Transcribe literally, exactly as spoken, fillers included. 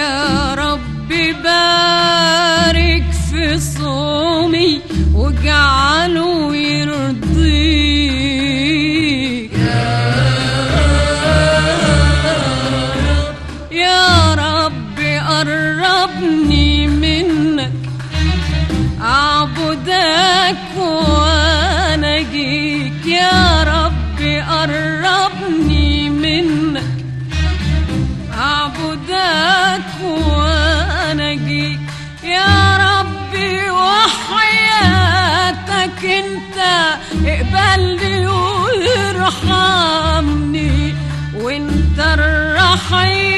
يا رب بارك في صومي واجعله يرضيك يا رب قربني منك أعبدك وأناجيك يا رب قربني منك أعبدك وأناجيك يا ربي وحياتك انت اقبلني وارحمني وانت الرحيم